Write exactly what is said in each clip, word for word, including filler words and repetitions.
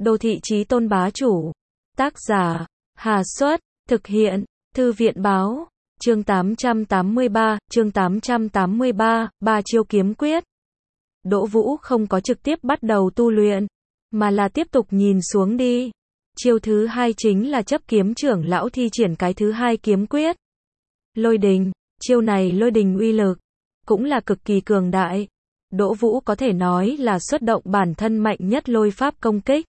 Đô thị chí tôn bá chủ. Tác giả, Hà Xuất, thực hiện, Thư viện báo, chương tám trăm tám mươi ba, chương tám trăm tám mươi ba, ba chiêu kiếm quyết. Đỗ Vũ không có trực tiếp bắt đầu tu luyện, mà là tiếp tục nhìn xuống đi. Chiêu thứ hai chính là chấp kiếm trưởng lão thi triển cái thứ hai kiếm quyết. Lôi đình, chiêu này lôi đình uy lực, cũng là cực kỳ cường đại. Đỗ Vũ có thể nói là xuất động bản thân mạnh nhất lôi pháp công kích.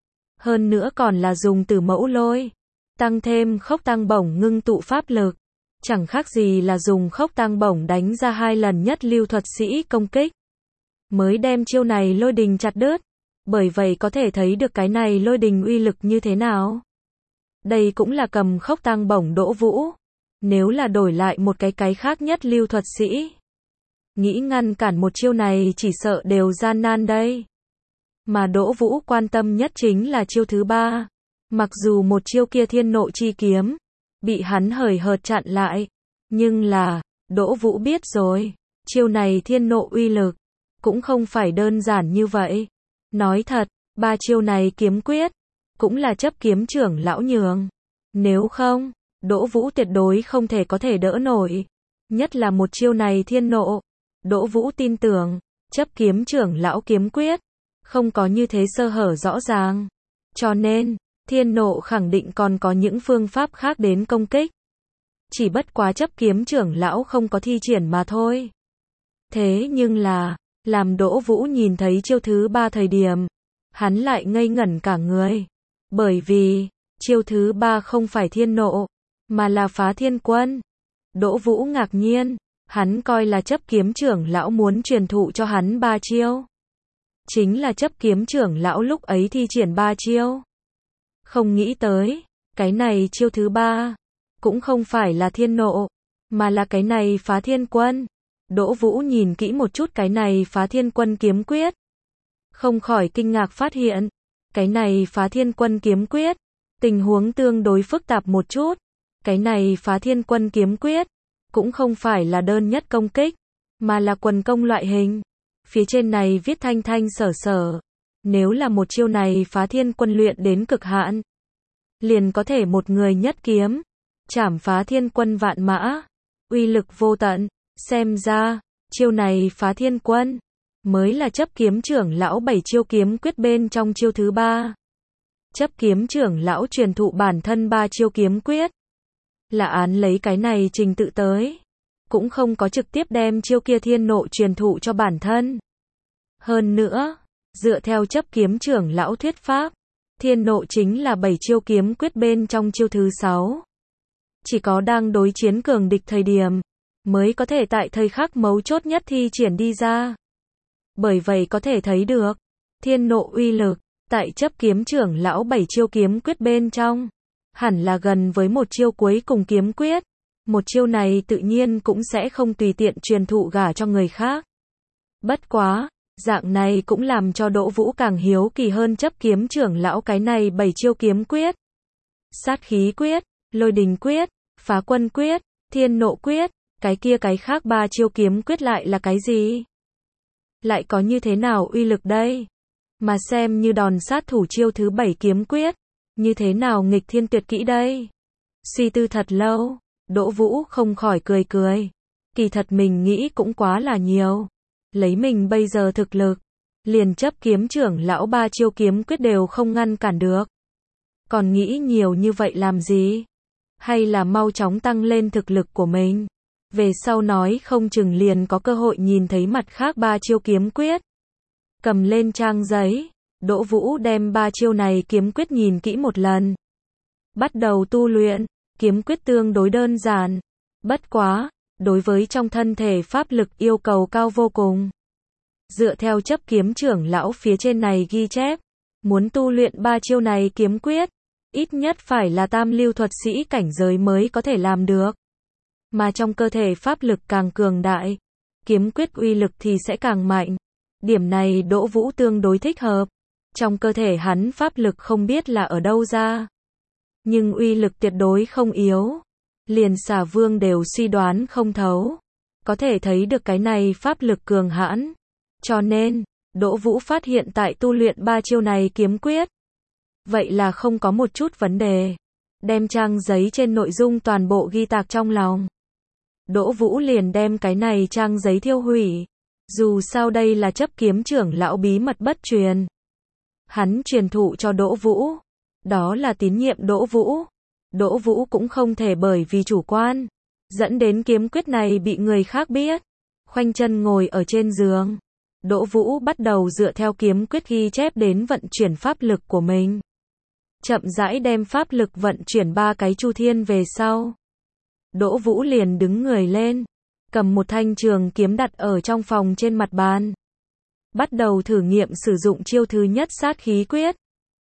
Hơn nữa còn là dùng từ mẫu lôi. Tăng thêm khốc tăng bổng ngưng tụ pháp lực. Chẳng khác gì là dùng khốc tăng bổng đánh ra hai lần nhất lưu thuật sĩ công kích. Mới đem chiêu này lôi đình chặt đứt. Bởi vậy có thể thấy được cái này lôi đình uy lực như thế nào. Đây cũng là cầm khốc tăng bổng Đỗ Vũ. Nếu là đổi lại một cái cái khác nhất lưu thuật sĩ, nghĩ ngăn cản một chiêu này chỉ sợ đều gian nan đây. Mà Đỗ Vũ quan tâm nhất chính là chiêu thứ ba. Mặc dù một chiêu kia thiên nộ chi kiếm bị hắn hời hợt chặn lại, nhưng là Đỗ Vũ biết rồi, chiêu này thiên nộ uy lực cũng không phải đơn giản như vậy. Nói thật, ba chiêu này kiếm quyết cũng là chấp kiếm trưởng lão nhường. Nếu không, Đỗ Vũ tuyệt đối không thể có thể đỡ nổi. Nhất là một chiêu này thiên nộ. Đỗ Vũ tin tưởng, chấp kiếm trưởng lão kiếm quyết không có như thế sơ hở rõ ràng. Cho nên, thiên nộ khẳng định còn có những phương pháp khác đến công kích. Chỉ bất quá chấp kiếm trưởng lão không có thi triển mà thôi. Thế nhưng là, làm Đỗ Vũ nhìn thấy chiêu thứ ba thời điểm, hắn lại ngây ngẩn cả người. Bởi vì, chiêu thứ ba không phải thiên nộ, mà là phá thiên quân. Đỗ Vũ ngạc nhiên, hắn coi là chấp kiếm trưởng lão muốn truyền thụ cho hắn ba chiêu. Chính là chấp kiếm trưởng lão lúc ấy thi triển ba chiêu. Không nghĩ tới, cái này chiêu thứ ba, cũng không phải là thiên nộ, mà là cái này phá thiên quân. Đỗ Vũ nhìn kỹ một chút cái này phá thiên quân kiếm quyết. Không khỏi kinh ngạc phát hiện, cái này phá thiên quân kiếm quyết, tình huống tương đối phức tạp một chút. Cái này phá thiên quân kiếm quyết, cũng không phải là đơn nhất công kích, mà là quần công loại hình. Phía trên này viết thanh thanh sở sở. Nếu là một chiêu này phá thiên quân luyện đến cực hạn, liền có thể một người nhất kiếm chảm phá thiên quân vạn mã, uy lực vô tận. Xem ra, chiêu này phá thiên quân mới là chấp kiếm trưởng lão bảy chiêu kiếm quyết bên trong chiêu thứ ba. Chấp kiếm trưởng lão truyền thụ bản thân ba chiêu kiếm quyết, là án lấy cái này trình tự tới, cũng không có trực tiếp đem chiêu kia thiên nộ truyền thụ cho bản thân. Hơn nữa, dựa theo chấp kiếm trưởng lão thuyết pháp, thiên nộ chính là bảy chiêu kiếm quyết bên trong chiêu thứ sáu. Chỉ có đang đối chiến cường địch thời điểm, mới có thể tại thời khắc mấu chốt nhất thi triển đi ra. Bởi vậy có thể thấy được, thiên nộ uy lực, tại chấp kiếm trưởng lão bảy chiêu kiếm quyết bên trong, hẳn là gần với một chiêu cuối cùng kiếm quyết. Một chiêu này tự nhiên cũng sẽ không tùy tiện truyền thụ gả cho người khác. Bất quá, dạng này cũng làm cho Đỗ Vũ càng hiếu kỳ hơn chấp kiếm trưởng lão cái này bảy chiêu kiếm quyết. Sát khí quyết, lôi đình quyết, phá quân quyết, thiên nộ quyết, cái kia cái khác ba chiêu kiếm quyết lại là cái gì? Lại có như thế nào uy lực đây? Mà xem như đòn sát thủ chiêu thứ bảy kiếm quyết, như thế nào nghịch thiên tuyệt kỹ đây? Suy tư thật lâu, Đỗ Vũ không khỏi cười cười. Kỳ thật mình nghĩ cũng quá là nhiều. Lấy mình bây giờ thực lực, liền chấp kiếm trưởng lão ba chiêu kiếm quyết đều không ngăn cản được. Còn nghĩ nhiều như vậy làm gì? Hay là mau chóng tăng lên thực lực của mình? Về sau nói không chừng liền có cơ hội nhìn thấy mặt khác ba chiêu kiếm quyết. Cầm lên trang giấy, Đỗ Vũ đem ba chiêu này kiếm quyết nhìn kỹ một lần. Bắt đầu tu luyện, kiếm quyết tương đối đơn giản. Bất quá, đối với trong thân thể pháp lực yêu cầu cao vô cùng. Dựa theo chấp kiếm trưởng lão phía trên này ghi chép, muốn tu luyện ba chiêu này kiếm quyết, ít nhất phải là tam lưu thuật sĩ cảnh giới mới có thể làm được. Mà trong cơ thể pháp lực càng cường đại, kiếm quyết uy lực thì sẽ càng mạnh. Điểm này Đỗ Vũ tương đối thích hợp. Trong cơ thể hắn pháp lực không biết là ở đâu ra, nhưng uy lực tuyệt đối không yếu. Liền Xà Vương đều suy đoán không thấu. Có thể thấy được cái này pháp lực cường hãn. Cho nên, Đỗ Vũ phát hiện tại tu luyện ba chiêu này kiếm quyết, Vậy là không có một chút vấn đề. Đem trang giấy trên nội dung toàn bộ ghi tạc trong lòng. Đỗ Vũ liền đem cái này trang giấy thiêu hủy. Dù sao đây là chấp kiếm trưởng lão bí mật bất truyền. Hắn truyền thụ cho Đỗ Vũ. Đó là tín nhiệm Đỗ Vũ. Đỗ Vũ cũng không thể bởi vì chủ quan, dẫn đến kiếm quyết này bị người khác biết. Khoanh chân ngồi ở trên giường. Đỗ Vũ bắt đầu dựa theo kiếm quyết ghi chép đến vận chuyển pháp lực của mình. Chậm rãi đem pháp lực vận chuyển ba cái chu thiên về sau. Đỗ Vũ liền đứng người lên, cầm một thanh trường kiếm đặt ở trong phòng trên mặt bàn. Bắt đầu thử nghiệm sử dụng chiêu thứ nhất sát khí quyết.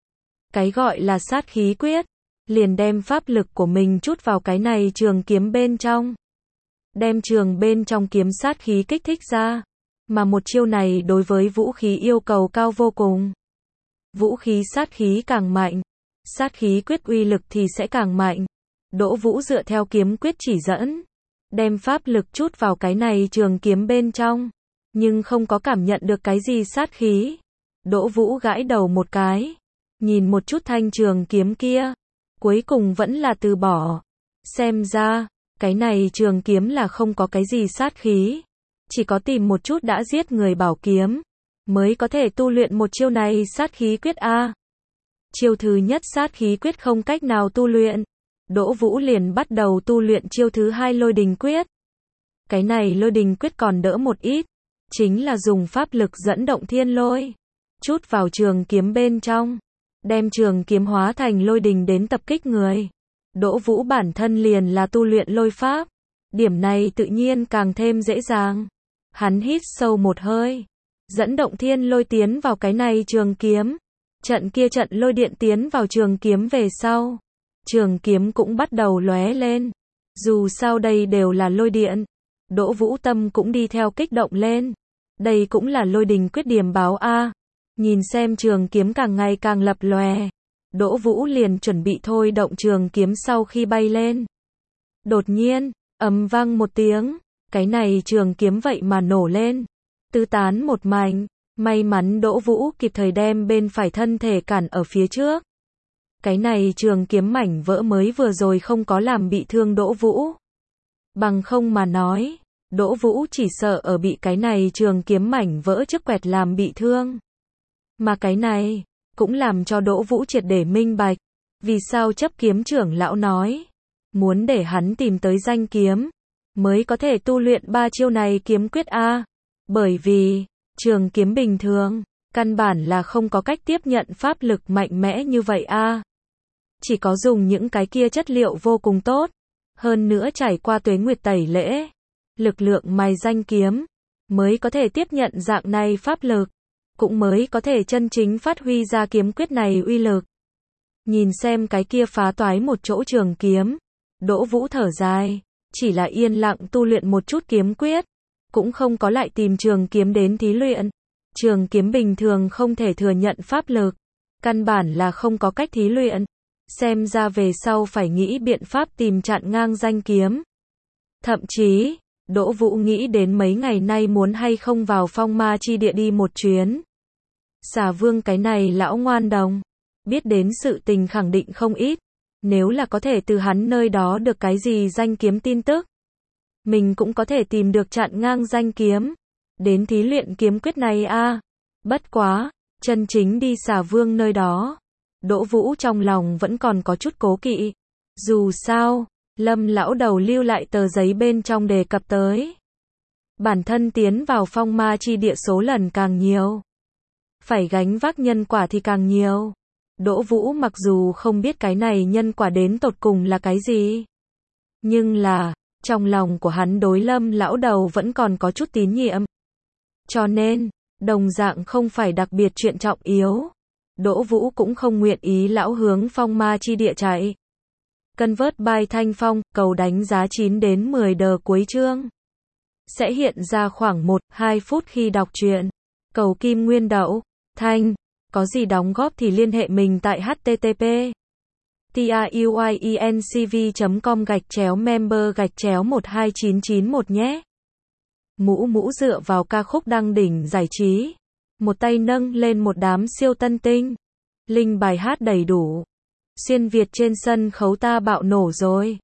Cái gọi là sát khí quyết, liền đem pháp lực của mình trút vào cái này trường kiếm bên trong. Đem trường bên trong kiếm sát khí kích thích ra. Mà một chiêu này đối với vũ khí yêu cầu cao vô cùng. Vũ khí sát khí càng mạnh, sát khí quyết uy lực thì sẽ càng mạnh. Đỗ Vũ dựa theo kiếm quyết chỉ dẫn, đem pháp lực trút vào cái này trường kiếm bên trong, nhưng không có cảm nhận được cái gì sát khí. Đỗ Vũ gãi đầu một cái, nhìn một chút thanh trường kiếm kia, cuối cùng vẫn là từ bỏ. Xem ra, cái này trường kiếm là không có cái gì sát khí, chỉ có tìm một chút đã giết người bảo kiếm, mới có thể tu luyện một chiêu này sát khí quyết a. Chiêu thứ nhất sát khí quyết không cách nào tu luyện. Đỗ Vũ liền bắt đầu tu luyện chiêu thứ hai lôi đình quyết. Cái này lôi đình quyết còn đỡ một ít, chính là dùng pháp lực dẫn động thiên lôi, trút vào trường kiếm bên trong, đem trường kiếm hóa thành lôi đình đến tập kích người. Đỗ Vũ bản thân liền là tu luyện lôi pháp, điểm này tự nhiên càng thêm dễ dàng. Hắn hít sâu một hơi, dẫn động thiên lôi tiến vào cái này trường kiếm. Trận kia trận lôi điện tiến vào trường kiếm về sau, trường kiếm cũng bắt đầu lóe lên. Dù sao đây đều là lôi điện, Đỗ Vũ tâm cũng đi theo kích động lên. Đây cũng là lôi đình quyết điểm báo a. Nhìn xem trường kiếm càng ngày càng lập lòe, Đỗ Vũ liền chuẩn bị thôi động trường kiếm sau khi bay lên. Đột nhiên, ầm vang một tiếng, cái này trường kiếm vậy mà nổ lên, tứ tán một mảnh. May mắn Đỗ Vũ kịp thời đem bên phải thân thể cản ở phía trước. Cái này trường kiếm mảnh vỡ mới vừa rồi không có làm bị thương Đỗ Vũ. Bằng không mà nói, Đỗ Vũ chỉ sợ ở bị cái này trường kiếm mảnh vỡ trước quẹt làm bị thương. Mà cái này, cũng làm cho Đỗ Vũ triệt để minh bạch. Vì sao chấp kiếm trưởng lão nói, muốn để hắn tìm tới danh kiếm, mới có thể tu luyện ba chiêu này kiếm quyết a. Bởi vì trường kiếm bình thường, căn bản là không có cách tiếp nhận pháp lực mạnh mẽ như vậy a. Chỉ có dùng những cái kia chất liệu vô cùng tốt, hơn nữa trải qua tuế nguyệt tẩy lễ, lực lượng mài danh kiếm, mới có thể tiếp nhận dạng này pháp lực, cũng mới có thể chân chính phát huy ra kiếm quyết này uy lực. Nhìn xem cái kia phá toái một chỗ trường kiếm, Đỗ Vũ thở dài, chỉ là yên lặng tu luyện một chút kiếm quyết, cũng không có lại tìm trường kiếm đến thí luyện. Trường kiếm bình thường không thể thừa nhận pháp lực, căn bản là không có cách thí luyện. Xem ra về sau phải nghĩ biện pháp tìm chặn ngang danh kiếm. Thậm chí, Đỗ Vũ nghĩ đến mấy ngày nay muốn hay không vào phong ma chi địa đi một chuyến. Xà Vương cái này lão ngoan đồng, biết đến sự tình khẳng định không ít, nếu là có thể từ hắn nơi đó được cái gì danh kiếm tin tức, mình cũng có thể tìm được chặn ngang danh kiếm, đến thí luyện kiếm quyết này a. Bất quá, chân chính đi Xà Vương nơi đó, Đỗ Vũ trong lòng vẫn còn có chút cố kỵ. Dù sao, Lâm lão đầu lưu lại tờ giấy bên trong đề cập tới, bản thân tiến vào phong ma chi địa số lần càng nhiều, phải gánh vác nhân quả thì càng nhiều. Đỗ Vũ mặc dù không biết cái này nhân quả đến tột cùng là cái gì, nhưng là, trong lòng của hắn đối Lâm lão đầu vẫn còn có chút tín nhiệm. Cho nên, đồng dạng không phải đặc biệt chuyện trọng yếu, Đỗ Vũ cũng không nguyện ý lão hướng phong ma chi địa chạy. Convert by Thanh Phong, cầu đánh giá chín đến mười đờ cuối chương. Sẽ hiện ra khoảng một đến hai phút khi đọc truyện. Cầu Kim Nguyên Đậu, Thanh, có gì đóng góp thì liên hệ mình tại http truyencv chấm com gạch chéo member gạch chéo một hai chín chín một nhé. Mũ Mũ dựa vào ca khúc đăng đỉnh giải trí, một tay nâng lên một đám siêu tân tinh. Linh bài hát đầy đủ. Xuyên Việt trên sân khấu ta bạo nổ rồi.